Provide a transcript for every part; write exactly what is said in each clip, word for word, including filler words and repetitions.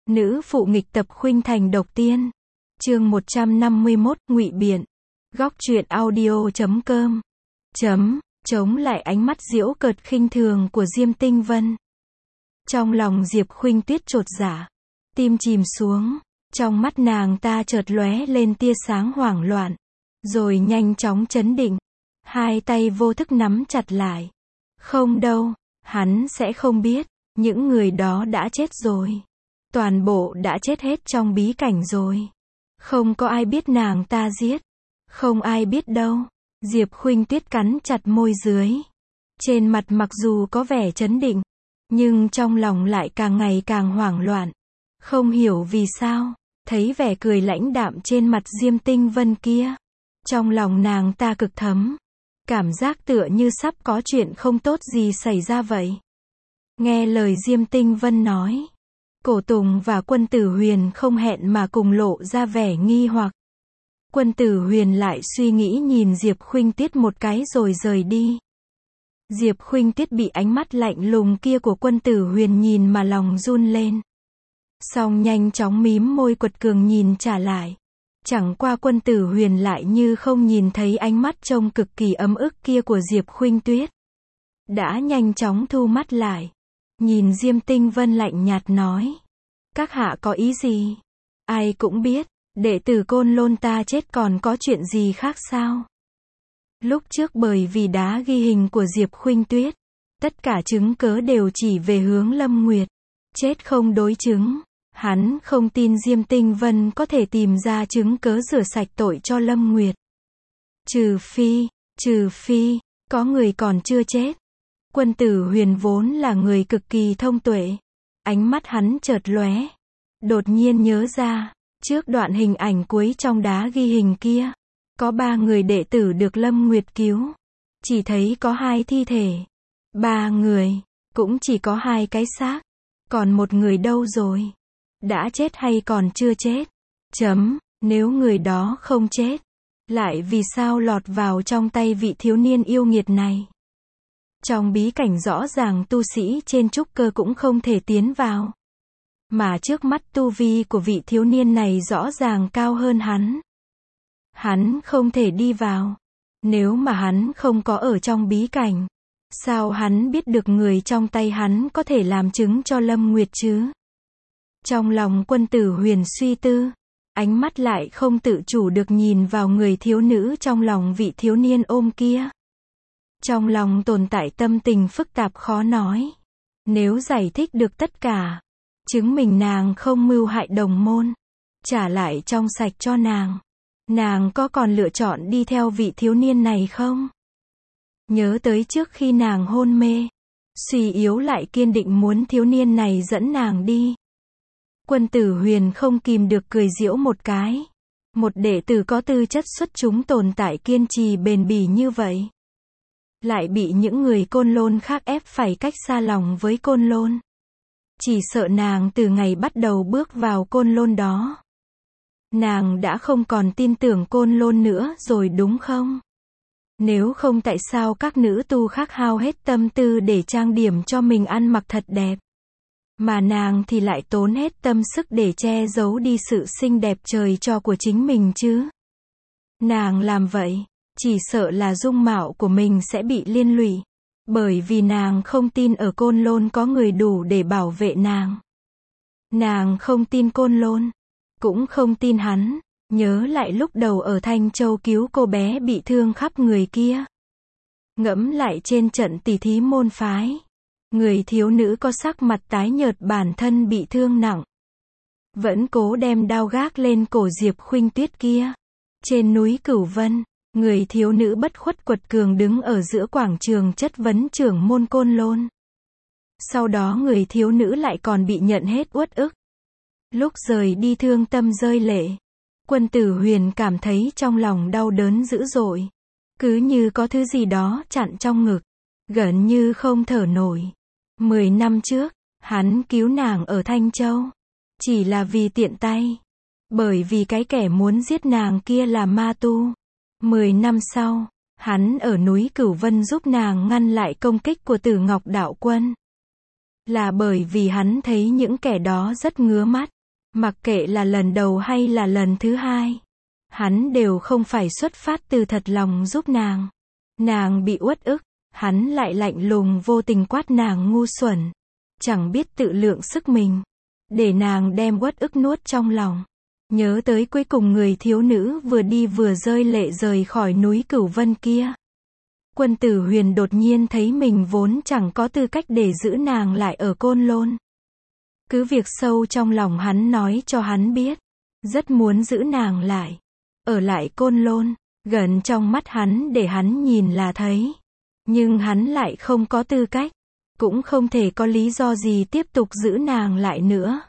Nữ phụ nghịch tập khuynh thành độc tiên. Chương một trăm năm mươi mốt, ngụy biện. Góc truyện audio chấm com. Chấm, chống lại ánh mắt giễu cợt khinh thường của Diêm Tinh Vân. Trong lòng Diệp Khuynh Tuyết chột dạ, tim chìm xuống, trong mắt nàng ta chợt lóe lên tia sáng hoảng loạn, rồi nhanh chóng chấn định, hai tay vô thức nắm chặt lại. Không đâu, hắn sẽ không biết, những người đó đã chết rồi. Toàn bộ đã chết hết trong bí cảnh rồi. Không có ai biết nàng ta giết. Không ai biết đâu. Diệp Khuynh Tuyết cắn chặt môi dưới. Trên mặt mặc dù có vẻ trấn định, nhưng trong lòng lại càng ngày càng hoảng loạn. Không hiểu vì sao, thấy vẻ cười lãnh đạm trên mặt Diêm Tinh Vân kia, trong lòng nàng ta cực thấm. Cảm giác tựa như sắp có chuyện không tốt gì xảy ra vậy. Nghe lời Diêm Tinh Vân nói, Cổ Tùng và Quân Tử Huyền không hẹn mà cùng lộ ra vẻ nghi hoặc. Quân Tử Huyền lại suy nghĩ nhìn Diệp Khuynh Tuyết một cái rồi rời đi. Diệp Khuynh Tuyết bị ánh mắt lạnh lùng kia của Quân Tử Huyền nhìn mà lòng run lên. Xong nhanh chóng mím môi quật cường nhìn trả lại. Chẳng qua Quân Tử Huyền lại như không nhìn thấy ánh mắt trông cực kỳ ấm ức kia của Diệp Khuynh Tuyết. Đã nhanh chóng thu mắt lại. Nhìn Diêm Tinh Vân lạnh nhạt nói. Các hạ có ý gì? Ai cũng biết, đệ tử Côn Lôn ta chết còn có chuyện gì khác sao? Lúc trước bởi vì đá ghi hình của Diệp Khuynh Tuyết, tất cả chứng cớ đều chỉ về hướng Lâm Nguyệt. Chết không đối chứng. Hắn không tin Diêm Tinh Vân có thể tìm ra chứng cớ rửa sạch tội cho Lâm Nguyệt. Trừ phi, trừ phi, có người còn chưa chết. Quân Tử Huyền vốn là người cực kỳ thông tuệ. Ánh mắt hắn chợt lóe. Đột nhiên nhớ ra, trước đoạn hình ảnh cuối trong đá ghi hình kia, có ba người đệ tử được Lâm Nguyệt cứu. Chỉ thấy có hai thi thể. Ba người, cũng chỉ có hai cái xác. Còn một người đâu rồi? Đã chết hay còn chưa chết? Chấm, nếu người đó không chết, lại vì sao lọt vào trong tay vị thiếu niên yêu nghiệt này? Trong bí cảnh rõ ràng tu sĩ trên trúc cơ cũng không thể tiến vào. Mà trước mắt tu vi của vị thiếu niên này rõ ràng cao hơn hắn. Hắn không thể đi vào. Nếu mà hắn không có ở trong bí cảnh, sao hắn biết được người trong tay hắn có thể làm chứng cho Lâm Nguyệt chứ? Trong lòng Quân Tử Huyền suy tư, ánh mắt lại không tự chủ được nhìn vào người thiếu nữ trong lòng vị thiếu niên ôm kia. Trong lòng tồn tại tâm tình phức tạp khó nói. Nếu giải thích được tất cả, chứng minh nàng không mưu hại đồng môn, trả lại trong sạch cho nàng, nàng có còn lựa chọn đi theo vị thiếu niên này không? Nhớ tới trước khi nàng hôn mê, suy yếu lại kiên định muốn thiếu niên này dẫn nàng đi. Quân Tử Huyền không kìm được cười giễu một cái. Một đệ tử có tư chất xuất chúng tồn tại kiên trì bền bỉ như vậy, lại bị những người Côn Lôn khác ép phải cách xa lòng với Côn Lôn. Chỉ sợ nàng từ ngày bắt đầu bước vào Côn Lôn đó, nàng đã không còn tin tưởng Côn Lôn nữa rồi đúng không? Nếu không tại sao các nữ tu khác hao hết tâm tư để trang điểm cho mình ăn mặc thật đẹp, mà nàng thì lại tốn hết tâm sức để che giấu đi sự xinh đẹp trời cho của chính mình chứ? Nàng làm vậy, chỉ sợ là dung mạo của mình sẽ bị liên lụy, bởi vì nàng không tin ở Côn Lôn có người đủ để bảo vệ nàng. Nàng không tin Côn Lôn, cũng không tin hắn. Nhớ lại lúc đầu ở Thanh Châu cứu cô bé bị thương khắp người kia. Ngẫm lại trên trận tỷ thí môn phái, người thiếu nữ có sắc mặt tái nhợt bản thân bị thương nặng, vẫn cố đem đao gác lên cổ Diệp Khuynh Tuyết kia. Trên núi Cửu Vân, người thiếu nữ bất khuất quật cường đứng ở giữa quảng trường chất vấn trưởng môn Côn Lôn. Sau đó người thiếu nữ lại còn bị nhận hết uất ức. Lúc rời đi thương tâm rơi lệ. Quân Tử Huyền cảm thấy trong lòng đau đớn dữ dội. Cứ như có thứ gì đó chặn trong ngực, gần như không thở nổi. Mười năm trước, hắn cứu nàng ở Thanh Châu, chỉ là vì tiện tay. Bởi vì cái kẻ muốn giết nàng kia là ma tu. Mười năm sau, hắn ở núi Cửu Vân giúp nàng ngăn lại công kích của Tử Ngọc Đạo Quân. là bởi vì hắn thấy những kẻ đó rất ngứa mắt. Mặc kệ là lần đầu hay là lần thứ hai, hắn đều không phải xuất phát từ thật lòng giúp nàng. Nàng bị uất ức, hắn lại lạnh lùng vô tình quát nàng ngu xuẩn, chẳng biết tự lượng sức mình, để nàng đem uất ức nuốt trong lòng. Nhớ tới cuối cùng người thiếu nữ vừa đi vừa rơi lệ rời khỏi núi Cửu Vân kia. Quân Tử Huyền đột nhiên thấy mình vốn chẳng có tư cách để giữ nàng lại ở Côn Lôn. Cứ việc sâu trong lòng hắn nói cho hắn biết, rất muốn giữ nàng lại, ở lại Côn Lôn, gần trong mắt hắn để hắn nhìn là thấy. Nhưng hắn lại không có tư cách, cũng không thể có lý do gì tiếp tục giữ nàng lại nữa.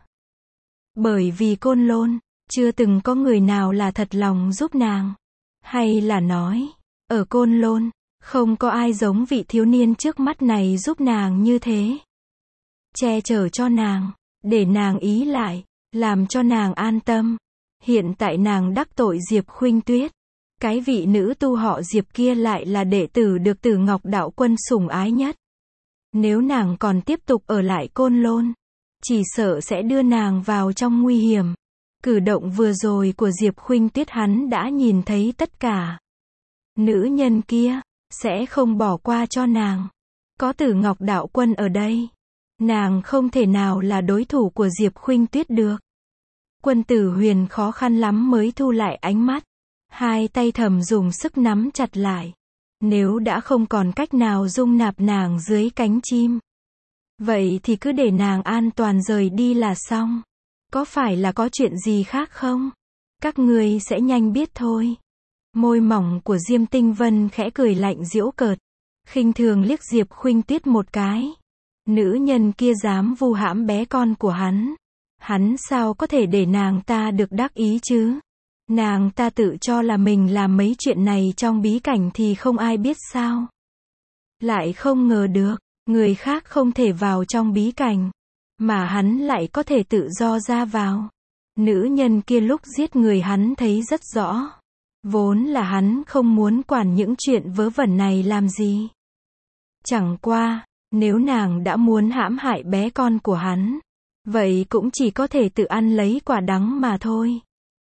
Bởi vì Côn Lôn, chưa từng có người nào là thật lòng giúp nàng. Hay là nói, ở Côn Lôn, không có ai giống vị thiếu niên trước mắt này giúp nàng như thế. Che chở cho nàng, để nàng ý lại, làm cho nàng an tâm. Hiện tại nàng đắc tội Diệp Khuynh Tuyết. Cái vị nữ tu họ Diệp kia lại là đệ tử được Tử Ngọc Đạo Quân sủng ái nhất. Nếu nàng còn tiếp tục ở lại Côn Lôn, chỉ sợ sẽ đưa nàng vào trong nguy hiểm. Cử động vừa rồi của Diệp Khuynh Tuyết hắn đã nhìn thấy tất cả. Nữ nhân kia sẽ không bỏ qua cho nàng. Có Tử Ngọc Đạo Quân ở đây, nàng không thể nào là đối thủ của Diệp Khuynh Tuyết được. Quân Tử Huyền khó khăn lắm mới thu lại ánh mắt, hai tay thầm dùng sức nắm chặt lại. Nếu đã không còn cách nào dung nạp nàng dưới cánh chim, vậy thì cứ để nàng an toàn rời đi là xong. Có phải là có chuyện gì khác không? Các ngươi sẽ nhanh biết thôi. Môi mỏng của Diêm Tinh Vân khẽ cười lạnh giễu cợt, khinh thường liếc Diệp Khuynh Tuyết một cái. Nữ nhân kia dám vu hãm bé con của hắn. Hắn sao có thể để nàng ta được đắc ý chứ? Nàng ta tự cho là mình làm mấy chuyện này trong bí cảnh thì không ai biết sao? Lại không ngờ được, người khác không thể vào trong bí cảnh, mà hắn lại có thể tự do ra vào. Nữ nhân kia lúc giết người hắn thấy rất rõ. Vốn là hắn không muốn quản những chuyện vớ vẩn này làm gì. Chẳng qua, nếu nàng đã muốn hãm hại bé con của hắn, vậy cũng chỉ có thể tự ăn lấy quả đắng mà thôi.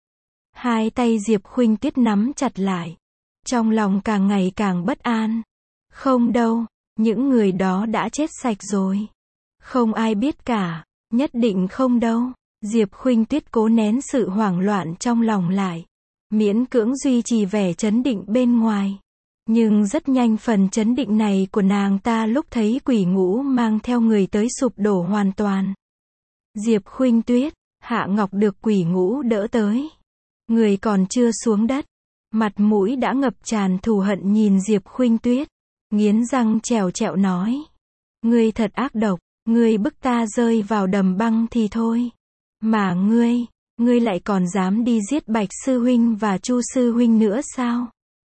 Hai tay Diệp Khuynh Tuyết nắm chặt lại, trong lòng càng ngày càng bất an. Không đâu, những người đó đã chết sạch rồi. Không ai biết cả, nhất định không đâu. Diệp Khuynh Tuyết cố nén sự hoảng loạn trong lòng lại, miễn cưỡng duy trì vẻ trấn định bên ngoài. Nhưng rất nhanh phần trấn định này của nàng ta lúc thấy quỷ ngũ mang theo người tới sụp đổ hoàn toàn. Diệp Khuynh Tuyết, Hạ Ngọc được quỷ ngũ đỡ tới. Người còn chưa xuống đất, mặt mũi đã ngập tràn thù hận nhìn Diệp Khuynh Tuyết, nghiến răng trèo trẹo nói: ngươi thật ác độc, ngươi bức ta rơi vào đầm băng thì thôi, mà ngươi, ngươi lại còn dám đi giết Bạch sư huynh và Chu sư huynh nữa sao?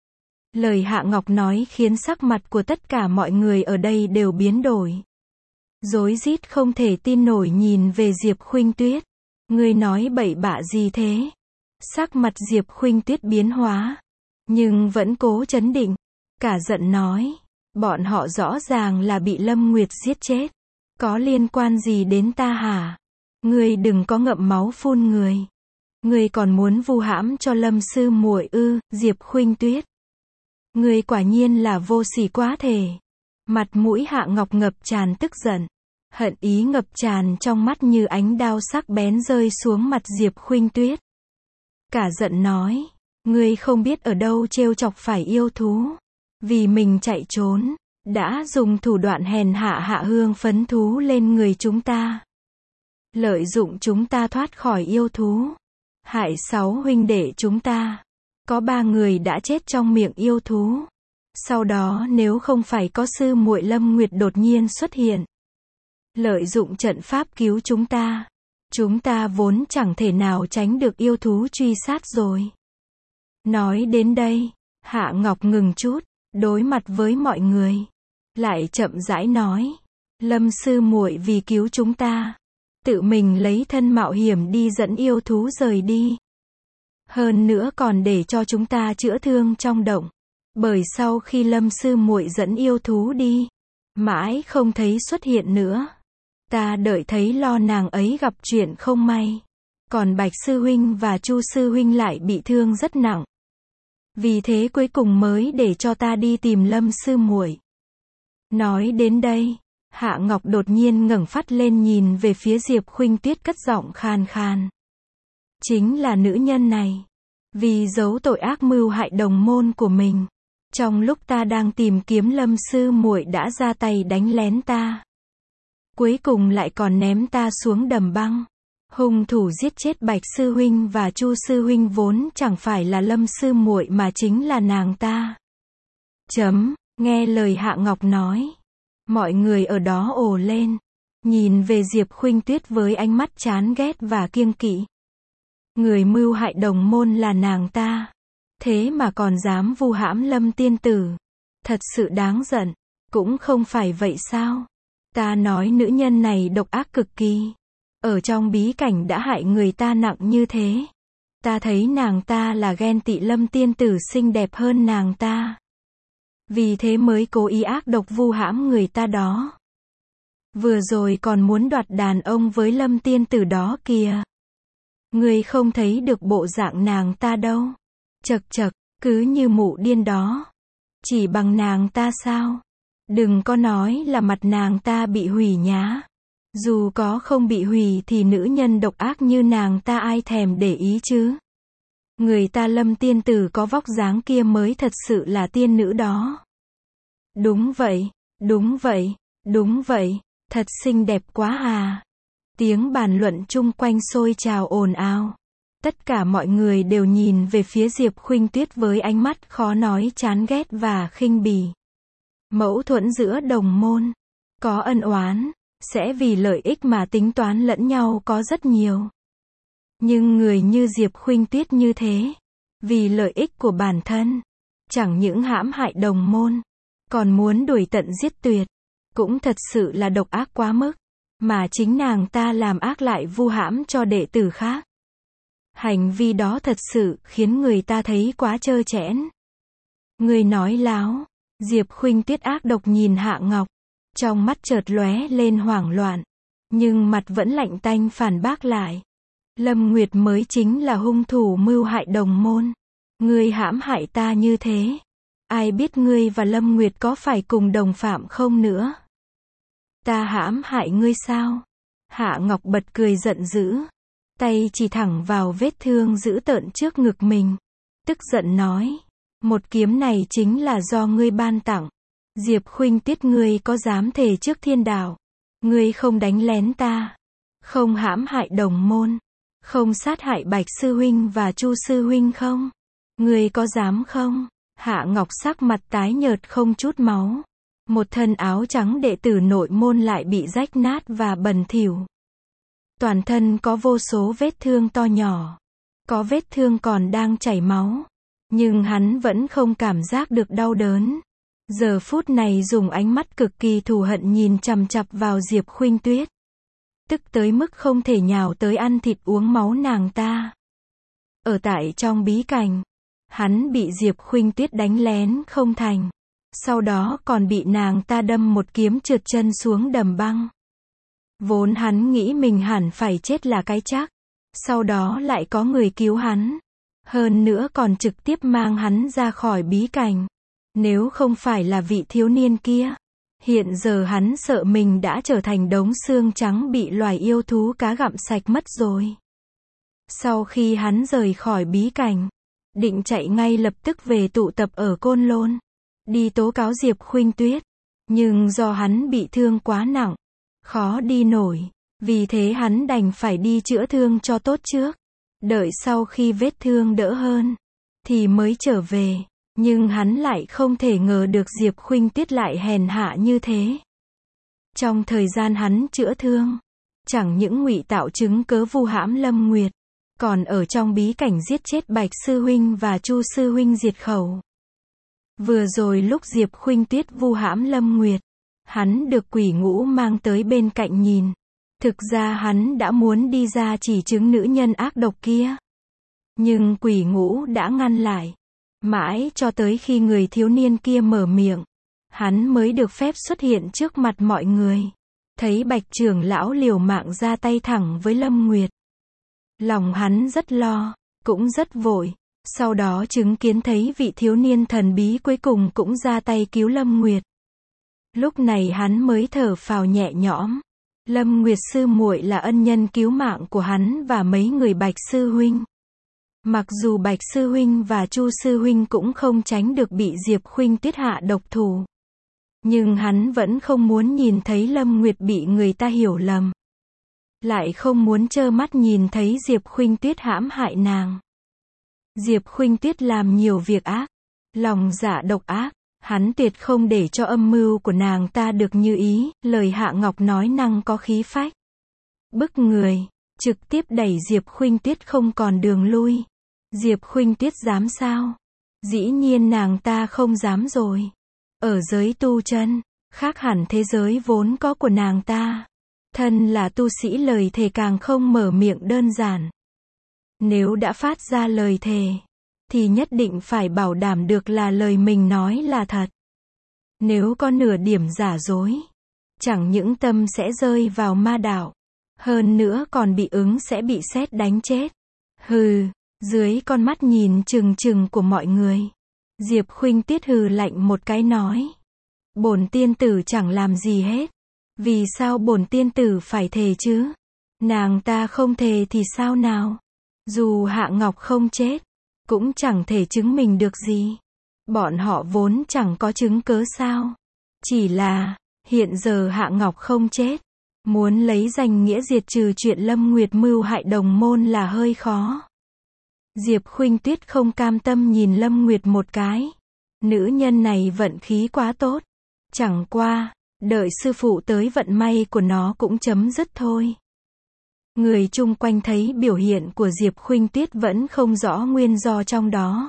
Lời Hạ Ngọc nói khiến sắc mặt của tất cả mọi người ở đây đều biến đổi. Rối rít không thể tin nổi nhìn về Diệp Khuynh Tuyết. Ngươi nói bậy bạ gì thế? Sắc mặt Diệp Khuynh Tuyết biến hóa, nhưng vẫn cố trấn định, cả giận nói: bọn họ rõ ràng là bị Lâm Nguyệt giết chết, có liên quan gì đến ta hả? Ngươi đừng có ngậm máu phun người. Ngươi còn muốn vu hãm cho Lâm sư muội ư? Diệp Khuynh Tuyết, ngươi quả nhiên là vô sỉ quá thể. Mặt mũi Hạ Ngọc ngập tràn tức giận, hận ý ngập tràn trong mắt như ánh đao sắc bén rơi xuống mặt Diệp Khuynh Tuyết. Cả giận nói: ngươi không biết ở đâu trêu chọc phải yêu thú, vì mình chạy trốn, đã dùng thủ đoạn hèn hạ hạ hương phấn thú lên người chúng ta, lợi dụng chúng ta thoát khỏi yêu thú, hại sáu huynh đệ chúng ta. Có ba người đã chết trong miệng yêu thú. Sau đó nếu không phải có sư muội Lâm Nguyệt đột nhiên xuất hiện, lợi dụng trận pháp cứu chúng ta, chúng ta vốn chẳng thể nào tránh được yêu thú truy sát rồi. Nói đến đây, Hạ Ngọc ngừng chút, đối mặt với mọi người, lại chậm rãi nói: Lâm sư muội vì cứu chúng ta, tự mình lấy thân mạo hiểm đi dẫn yêu thú rời đi. Hơn nữa còn để cho chúng ta chữa thương trong động. Bởi sau khi Lâm sư muội dẫn yêu thú đi, mãi không thấy xuất hiện nữa. Ta đợi thấy lo nàng ấy gặp chuyện không may. Còn Bạch sư huynh và Chu sư huynh lại bị thương rất nặng. Vì thế cuối cùng mới để cho ta đi tìm Lâm sư muội. Nói đến đây, Hạ Ngọc đột nhiên ngẩng phát lên nhìn về phía Diệp Khuynh Tuyết cất giọng khan khan. Chính là nữ nhân này. Vì giấu tội ác mưu hại đồng môn của mình. Trong lúc ta đang tìm kiếm Lâm sư muội đã ra tay đánh lén ta. Cuối cùng lại còn ném ta xuống đầm băng. Hung thủ giết chết Bạch sư huynh và Chu sư huynh vốn chẳng phải là Lâm sư muội mà chính là nàng ta. Chấm, nghe lời Hạ Ngọc nói. Mọi người ở đó ồ lên. Nhìn về Diệp Khuynh Tuyết với ánh mắt chán ghét và kiêng kỵ. Người mưu hại đồng môn là nàng ta. Thế mà còn dám vu hãm Lâm tiên tử. Thật sự đáng giận. Cũng không phải vậy sao? Ta nói nữ nhân này độc ác cực kỳ. Ở trong bí cảnh đã hại người ta nặng như thế. Ta thấy nàng ta là ghen tị Lâm tiên tử xinh đẹp hơn nàng ta. Vì thế mới cố ý ác độc vu hãm người ta đó. Vừa rồi còn muốn đoạt đàn ông với Lâm tiên tử đó kìa. Người không thấy được bộ dạng nàng ta đâu. Chật chật, cứ như mụ điên đó. Chỉ bằng nàng ta sao? Đừng có nói là mặt nàng ta bị hủy nhá. Dù có không bị hủy thì nữ nhân độc ác như nàng ta ai thèm để ý chứ. Người ta Lâm tiên tử có vóc dáng kia mới thật sự là tiên nữ đó. Đúng vậy, đúng vậy, đúng vậy, thật xinh đẹp quá à. Tiếng bàn luận chung quanh sôi trào ồn ào. Tất cả mọi người đều nhìn về phía Diệp Khuynh Tuyết với ánh mắt khó nói chán ghét và khinh bỉ. Mâu thuẫn giữa đồng môn, có ân oán, sẽ vì lợi ích mà tính toán lẫn nhau có rất nhiều. Nhưng người như Diệp Khuynh Tuyết như thế, vì lợi ích của bản thân, chẳng những hãm hại đồng môn, còn muốn đuổi tận giết tuyệt, cũng thật sự là độc ác quá mức, mà chính nàng ta làm ác lại vu hãm cho đệ tử khác. Hành vi đó thật sự khiến người ta thấy quá trơ trẽn. Người nói láo. Diệp Khuynh Tuyết ác độc nhìn Hạ Ngọc, trong mắt chợt lóe lên hoảng loạn, nhưng mặt vẫn lạnh tanh phản bác lại. Lâm Nguyệt mới chính là hung thủ mưu hại đồng môn. Ngươi hãm hại ta như thế. Ai biết ngươi và Lâm Nguyệt có phải cùng đồng phạm không nữa? Ta hãm hại ngươi sao? Hạ Ngọc bật cười giận dữ, tay chỉ thẳng vào vết thương dữ tợn trước ngực mình, tức giận nói. Một kiếm này chính là do ngươi ban tặng. Diệp Khuynh Tuyết, ngươi có dám thề trước thiên đạo, ngươi không đánh lén ta, không hãm hại đồng môn, không sát hại Bạch sư huynh và Chu sư huynh không? Ngươi có dám không? Hạ Ngọc sắc mặt tái nhợt không chút máu. Một thân áo trắng đệ tử nội môn lại bị rách nát và bẩn thỉu. Toàn thân có vô số vết thương to nhỏ. Có vết thương còn đang chảy máu. Nhưng hắn vẫn không cảm giác được đau đớn. Giờ phút này dùng ánh mắt cực kỳ thù hận nhìn chằm chằm vào Diệp Khuynh Tuyết. Tức tới mức không thể nhào tới ăn thịt uống máu nàng ta. Ở tại trong bí cảnh, hắn bị Diệp Khuynh Tuyết đánh lén không thành. Sau đó còn bị nàng ta đâm một kiếm trượt chân xuống đầm băng. Vốn hắn nghĩ mình hẳn phải chết là cái chắc. Sau đó lại có người cứu hắn. Hơn nữa còn trực tiếp mang hắn ra khỏi bí cảnh. Nếu không phải là vị thiếu niên kia, hiện giờ hắn sợ mình đã trở thành đống xương trắng bị loài yêu thú cá gặm sạch mất rồi. Sau khi hắn rời khỏi bí cảnh, định chạy ngay lập tức về tụ tập ở Côn Lôn, đi tố cáo Diệp Khuynh Tuyết. Nhưng do hắn bị thương quá nặng, khó đi nổi, vì thế hắn đành phải đi chữa thương cho tốt trước. Đợi sau khi vết thương đỡ hơn, thì mới trở về. Nhưng hắn lại không thể ngờ được Diệp Khuynh Tuyết lại hèn hạ như thế. Trong thời gian hắn chữa thương, chẳng những ngụy tạo chứng cớ vu hãm Lâm Nguyệt, còn ở trong bí cảnh giết chết Bạch sư huynh và Chu sư huynh diệt khẩu. Vừa rồi lúc Diệp Khuynh Tuyết vu hãm Lâm Nguyệt, hắn được Quỷ Ngũ mang tới bên cạnh nhìn. Thực ra hắn đã muốn đi ra chỉ chứng nữ nhân ác độc kia. Nhưng Quỷ Ngũ đã ngăn lại. Mãi cho tới khi người thiếu niên kia mở miệng, hắn mới được phép xuất hiện trước mặt mọi người. thấy Bạch trưởng lão liều mạng ra tay thẳng với Lâm Nguyệt. Lòng hắn rất lo, cũng rất vội. Sau đó chứng kiến thấy vị thiếu niên thần bí cuối cùng cũng ra tay cứu Lâm Nguyệt. Lúc này hắn mới thở phào nhẹ nhõm. Lâm Nguyệt sư muội là ân nhân cứu mạng của hắn và mấy người Bạch sư huynh. Mặc dù Bạch sư huynh và Chu sư huynh cũng không tránh được bị Diệp Khuynh Tuyết hạ độc thủ, nhưng hắn vẫn không muốn nhìn thấy Lâm Nguyệt bị người ta hiểu lầm, lại không muốn trơ mắt nhìn thấy Diệp Khuynh Tuyết hãm hại nàng. Diệp Khuynh Tuyết làm nhiều việc ác, lòng dạ độc ác, hắn tuyệt không để cho âm mưu của nàng ta được như ý. Lời Hạ Ngọc nói năng có khí phách, bức người, trực tiếp đẩy Diệp Khuynh Tuyết không còn đường lui. Diệp Khuynh Tuyết dám sao? Dĩ nhiên nàng ta không dám rồi. Ở giới tu chân, khác hẳn thế giới vốn có của nàng ta. Thân là tu sĩ lời thề càng không mở miệng đơn giản. Nếu đã phát ra lời thề, thì nhất định phải bảo đảm được là lời mình nói là thật. Nếu có nửa điểm giả dối, chẳng những tâm sẽ rơi vào ma đạo, hơn nữa còn bị ứng sẽ bị sét đánh chết. Hừ, dưới con mắt nhìn chừng chừng của mọi người, Diệp Khuynh Tuyết hừ lạnh một cái nói: bổn tiên tử chẳng làm gì hết. Vì sao bổn tiên tử phải thề chứ? Nàng ta không thề thì sao nào? Dù Hạ Ngọc không chết, cũng chẳng thể chứng minh được gì. Bọn họ vốn chẳng có chứng cớ sao? Chỉ là, hiện giờ Hạ Ngọc không chết, muốn lấy danh nghĩa diệt trừ chuyện Lâm Nguyệt mưu hại đồng môn là hơi khó. Diệp Khuynh Tuyết không cam tâm nhìn Lâm Nguyệt một cái. Nữ nhân này vận khí quá tốt. Chẳng qua, đợi sư phụ tới vận may của nó cũng chấm dứt thôi. Người chung quanh thấy biểu hiện của Diệp Khuynh Tuyết vẫn không rõ nguyên do trong đó.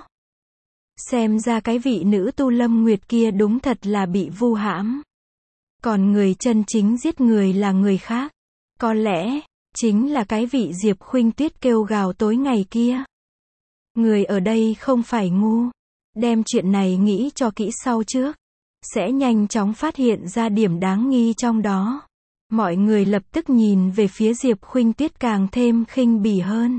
Xem ra cái vị nữ tu Lâm Nguyệt kia đúng thật là bị vu hãm. Còn người chân chính giết người là người khác. Có lẽ, chính là cái vị Diệp Khuynh Tuyết kêu gào tối ngày kia. Người ở đây không phải ngu. Đem chuyện này nghĩ cho kỹ sau trước. Sẽ nhanh chóng phát hiện ra điểm đáng nghi trong đó. Mọi người lập tức nhìn về phía Diệp Khuynh Tuyết càng thêm khinh bỉ hơn.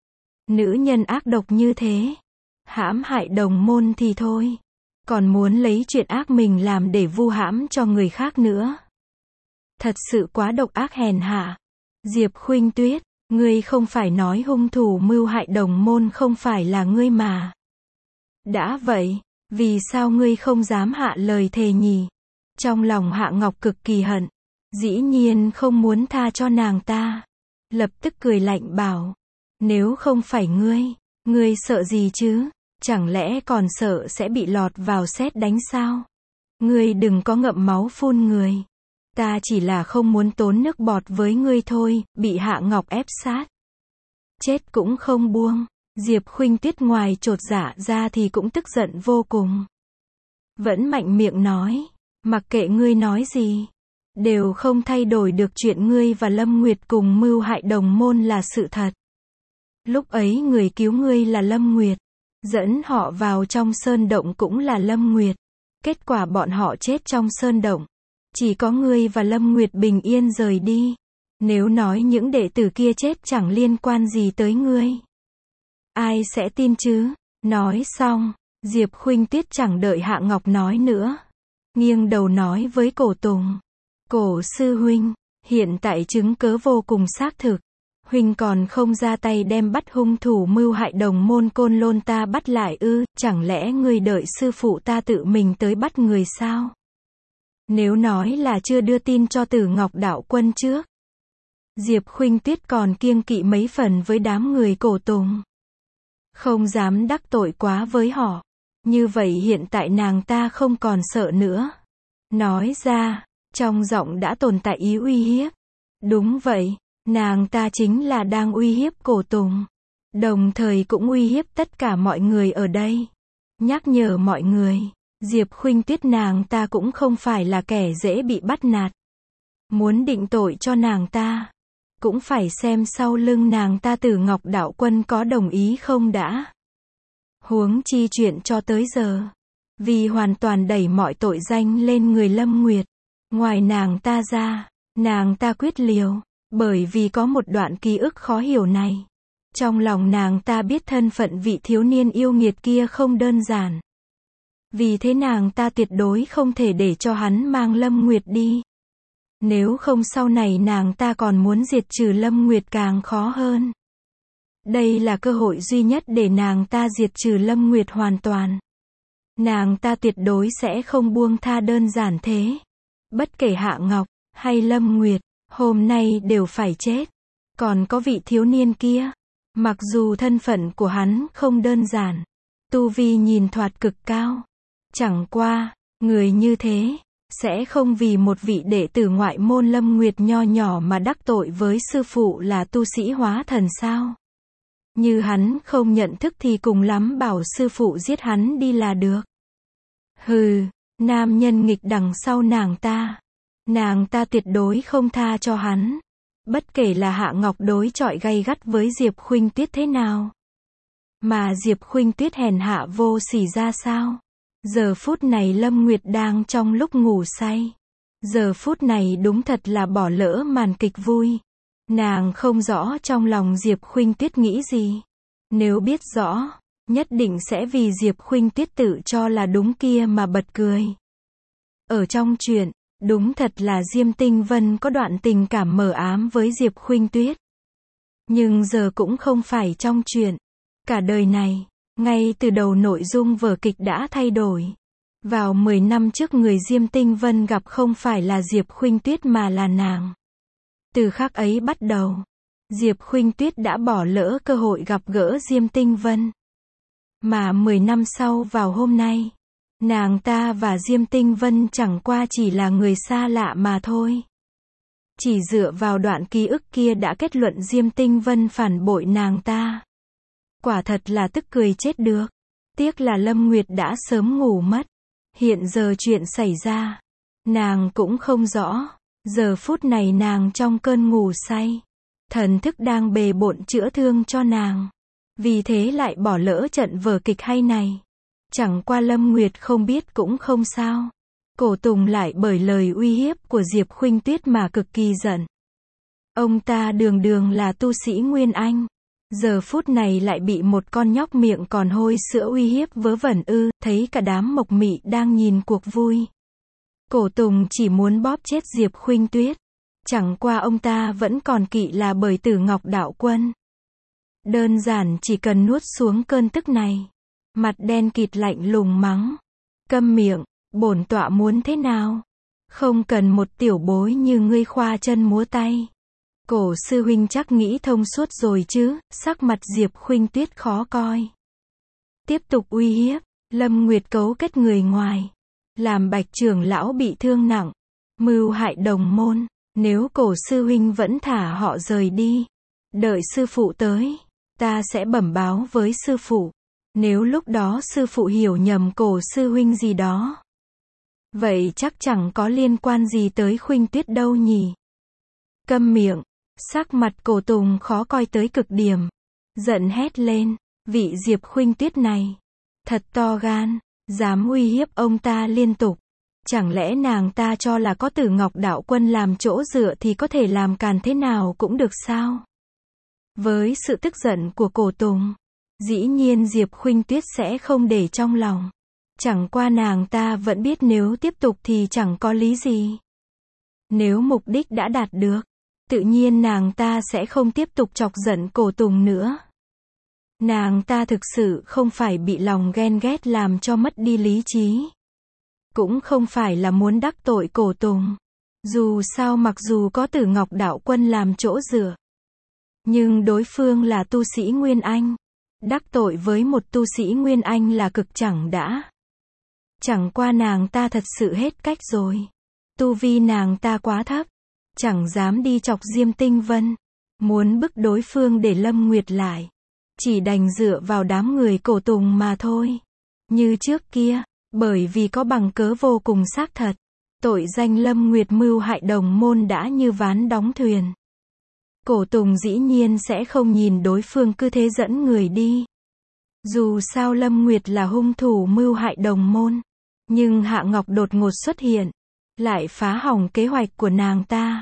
Nữ nhân ác độc như thế, hãm hại đồng môn thì thôi, còn muốn lấy chuyện ác mình làm để vu hãm cho người khác nữa. Thật sự quá độc ác hèn hạ. Diệp Khuynh Tuyết, ngươi không phải nói hung thủ mưu hại đồng môn không phải là ngươi mà. Đã vậy, vì sao ngươi không dám hạ lời thề nhỉ? Trong lòng Hạ Ngọc cực kỳ hận, dĩ nhiên không muốn tha cho nàng ta. Lập tức cười lạnh bảo, nếu không phải ngươi, ngươi sợ gì chứ? Chẳng lẽ còn sợ sẽ bị lọt vào sét đánh sao? Ngươi đừng có ngậm máu phun người. Ta chỉ là không muốn tốn nước bọt với ngươi thôi. Bị Hạ Ngọc ép sát, chết cũng không buông. Diệp Khuynh Tuyết ngoài chột dạ ra thì cũng tức giận vô cùng. Vẫn mạnh miệng nói, mặc kệ ngươi nói gì, đều không thay đổi được chuyện ngươi và Lâm Nguyệt cùng mưu hại đồng môn là sự thật. Lúc ấy người cứu ngươi là Lâm Nguyệt, dẫn họ vào trong sơn động cũng là Lâm Nguyệt. Kết quả bọn họ chết trong sơn động. Chỉ có ngươi và Lâm Nguyệt bình yên rời đi. Nếu nói những đệ tử kia chết chẳng liên quan gì tới ngươi, ai sẽ tin chứ? Nói xong, Diệp Khuynh Tuyết chẳng đợi Hạ Ngọc nói nữa, nghiêng đầu nói với Cổ Tùng: Cổ sư huynh, hiện tại chứng cớ vô cùng xác thực. Huynh còn không ra tay đem bắt hung thủ mưu hại đồng môn Côn Lôn ta bắt lại ư? Chẳng lẽ ngươi đợi sư phụ ta tự mình tới bắt người sao? Nếu nói là chưa đưa tin cho Tử Ngọc đạo quân trước, Diệp Khuynh Tuyết còn kiêng kỵ mấy phần với đám người Cổ Tùng, không dám đắc tội quá với họ. Như vậy hiện tại nàng ta không còn sợ nữa. Nói ra, trong giọng đã tồn tại ý uy hiếp. Đúng vậy, nàng ta chính là đang uy hiếp Cổ Tùng, đồng thời cũng uy hiếp tất cả mọi người ở đây. Nhắc nhở mọi người, Diệp Khuynh Tuyết nàng ta cũng không phải là kẻ dễ bị bắt nạt. Muốn định tội cho nàng ta, cũng phải xem sau lưng nàng ta Tử Ngọc đạo quân có đồng ý không đã. Huống chi chuyện cho tới giờ, vì hoàn toàn đẩy mọi tội danh lên người Lâm Nguyệt, ngoài nàng ta ra, Nàng ta quyết liều, bởi vì có một đoạn ký ức khó hiểu này. Trong lòng nàng ta biết thân phận vị thiếu niên yêu nghiệt kia không đơn giản. Vì thế nàng ta tuyệt đối không thể để cho hắn mang Lâm Nguyệt đi. Nếu không sau này nàng ta còn muốn diệt trừ Lâm Nguyệt càng khó hơn. Đây là cơ hội duy nhất để nàng ta diệt trừ Lâm Nguyệt hoàn toàn. Nàng ta tuyệt đối sẽ không buông tha đơn giản thế. Bất kể Hạ Ngọc, hay Lâm Nguyệt, hôm nay đều phải chết. Còn có vị thiếu niên kia, mặc dù thân phận của hắn không đơn giản, tu vi nhìn thoạt cực cao. Chẳng qua, người như thế, sẽ không vì một vị đệ tử ngoại môn Lâm Nguyệt nho nhỏ mà đắc tội với sư phụ là tu sĩ hóa thần sao? Như hắn không nhận thức thì cùng lắm bảo sư phụ giết hắn đi là được. Hừ, nam nhân nghịch đằng sau nàng ta. Nàng ta tuyệt đối không tha cho hắn. Bất kể là Hạ Ngọc đối chọi gay gắt với Diệp Khuynh Tuyết thế nào. Mà Diệp Khuynh Tuyết hèn hạ vô sỉ ra sao? Giờ phút này Lâm Nguyệt đang trong lúc ngủ say. Giờ phút này đúng thật là bỏ lỡ màn kịch vui. Nàng không rõ trong lòng Diệp Khuynh Tuyết nghĩ gì. Nếu biết rõ, nhất định sẽ vì Diệp Khuynh Tuyết tự cho là đúng kia mà bật cười. Ở trong truyện, đúng thật là Diêm Tinh Vân có đoạn tình cảm mờ ám với Diệp Khuynh Tuyết. Nhưng giờ cũng không phải trong truyện. Cả đời này, ngay từ đầu nội dung vở kịch đã thay đổi. Vào mười năm trước người Diêm Tinh Vân gặp không phải là Diệp Khuynh Tuyết mà là nàng. Từ khắc ấy bắt đầu, Diệp Khuynh Tuyết đã bỏ lỡ cơ hội gặp gỡ Diêm Tinh Vân. Mà mười năm sau vào hôm nay, nàng ta và Diêm Tinh Vân chẳng qua chỉ là người xa lạ mà thôi. Chỉ dựa vào đoạn ký ức kia đã kết luận Diêm Tinh Vân phản bội nàng ta. Quả thật là tức cười chết được. Tiếc là Lâm Nguyệt đã sớm ngủ mất. Hiện giờ chuyện xảy ra, nàng cũng không rõ. Giờ phút này nàng trong cơn ngủ say. Thần thức đang bề bộn chữa thương cho nàng. Vì thế lại bỏ lỡ trận vở kịch hay này. Chẳng qua Lâm Nguyệt không biết cũng không sao. Cổ Tùng lại bởi lời uy hiếp của Diệp Khuynh Tuyết mà cực kỳ giận. Ông ta đường đường là tu sĩ Nguyên Anh. Giờ phút này lại bị một con nhóc miệng còn hôi sữa uy hiếp vớ vẩn ư, thấy cả đám mộc mị đang nhìn cuộc vui. Cổ Tùng chỉ muốn bóp chết Diệp Khuynh Tuyết. Chẳng qua ông ta vẫn còn kỵ là bởi Tử Ngọc Đạo Quân. Đơn giản chỉ cần nuốt xuống cơn tức này. Mặt đen kịt lạnh lùng mắng. Câm miệng, bổn tọa muốn thế nào? Không cần một tiểu bối như ngươi khoa chân múa tay. Cổ sư huynh chắc nghĩ thông suốt rồi chứ, sắc mặt Diệp Khuynh Tuyết khó coi. Tiếp tục uy hiếp, Lâm Nguyệt cấu kết người ngoài. Làm Bạch trưởng lão bị thương nặng. Mưu hại đồng môn, nếu cổ sư huynh vẫn thả họ rời đi. Đợi sư phụ tới, ta sẽ bẩm báo với sư phụ. Nếu lúc đó sư phụ hiểu nhầm cổ sư huynh gì đó. Vậy chắc chẳng có liên quan gì tới Khuynh Tuyết đâu nhỉ. Câm miệng, sắc mặt Cổ Tùng khó coi tới cực điểm. Giận hét lên, vị Diệp Khuynh Tuyết này. Thật to gan, dám uy hiếp ông ta liên tục. Chẳng lẽ nàng ta cho là có Tử Ngọc Đạo Quân làm chỗ dựa thì có thể làm càn thế nào cũng được sao? Với sự tức giận của Cổ Tùng, dĩ nhiên Diệp Khuynh Tuyết sẽ không để trong lòng. Chẳng qua nàng ta vẫn biết nếu tiếp tục thì chẳng có lý gì. Nếu mục đích đã đạt được, tự nhiên nàng ta sẽ không tiếp tục chọc giận Cổ Tùng nữa. Nàng ta thực sự không phải bị lòng ghen ghét làm cho mất đi lý trí. Cũng không phải là muốn đắc tội Cổ Tùng. Dù sao mặc dù có Tử Ngọc Đạo Quân làm chỗ dựa, nhưng đối phương là tu sĩ Nguyên Anh. Đắc tội với một tu sĩ Nguyên Anh là cực chẳng đã. Chẳng qua nàng ta thật sự hết cách rồi. Tu vi nàng ta quá thấp. Chẳng dám đi chọc Diêm Tinh Vân. Muốn bức đối phương để Lâm Nguyệt lại. Chỉ đành dựa vào đám người Cổ Tùng mà thôi. Như trước kia, bởi vì có bằng cớ vô cùng xác thật. Tội danh Lâm Nguyệt mưu hại đồng môn đã như ván đóng thuyền. Cổ Tùng dĩ nhiên sẽ không nhìn đối phương cứ thế dẫn người đi. Dù sao Lâm Nguyệt là hung thủ mưu hại đồng môn. Nhưng Hạ Ngọc đột ngột xuất hiện. Lại phá hỏng kế hoạch của nàng ta.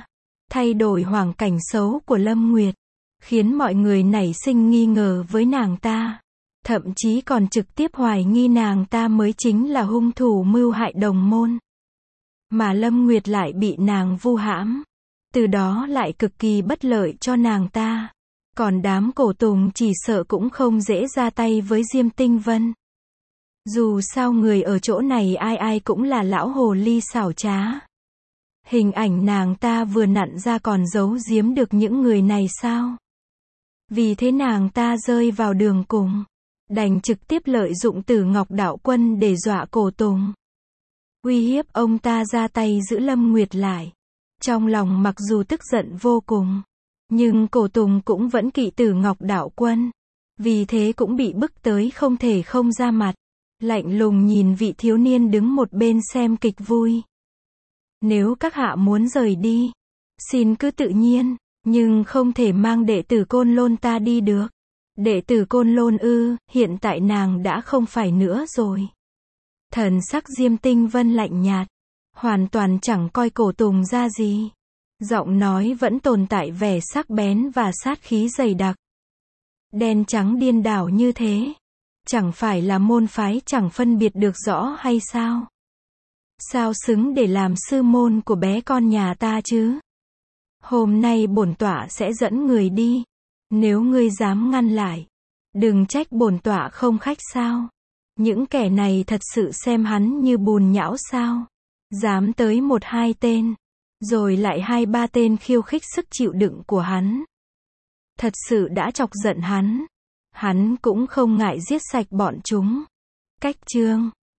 thay đổi hoàn cảnh xấu của Lâm Nguyệt, khiến mọi người nảy sinh nghi ngờ với nàng ta, thậm chí còn trực tiếp hoài nghi nàng ta mới chính là hung thủ mưu hại đồng môn. Mà Lâm Nguyệt lại bị nàng vu hãm, từ đó lại cực kỳ bất lợi cho nàng ta. Còn đám cổ tùng chỉ sợ cũng không dễ ra tay với Diêm Tinh Vân. Dù sao người ở chỗ này ai ai cũng là lão hồ ly xảo trá. Hình ảnh nàng ta vừa nặn ra còn giấu giếm được những người này sao? Vì thế nàng ta rơi vào đường cùng, đành trực tiếp lợi dụng Tử Ngọc Đạo Quân để dọa cổ tùng, uy hiếp ông ta ra tay giữ Lâm Nguyệt lại. Trong lòng mặc dù tức giận vô cùng, nhưng cổ tùng cũng vẫn kỵ Tử Ngọc Đạo Quân, vì thế cũng bị bức tới không thể không ra mặt, lạnh lùng nhìn vị thiếu niên đứng một bên xem kịch vui. Nếu các hạ muốn rời đi, xin cứ tự nhiên, nhưng không thể mang đệ tử Côn Lôn ta đi được. Đệ tử Côn Lôn ư? Hiện tại nàng đã không phải nữa rồi. Thần sắc Diêm Tinh Vân lạnh nhạt, hoàn toàn chẳng coi cổ tùng ra gì. Giọng nói vẫn tồn tại vẻ sắc bén và sát khí dày đặc. Đen trắng điên đảo như thế, chẳng phải là môn phái chẳng phân biệt được rõ hay sao? Sao xứng để làm sư môn của bé con nhà ta chứ? Hôm nay bổn tọa sẽ dẫn người đi. Nếu ngươi dám ngăn lại, đừng trách bổn tọa không khách sao. Những kẻ này thật sự xem hắn như bùn nhão sao? Dám tới một hai tên, rồi lại hai ba tên khiêu khích sức chịu đựng của hắn. Thật sự đã chọc giận hắn. Hắn cũng không ngại giết sạch bọn chúng. Cách chương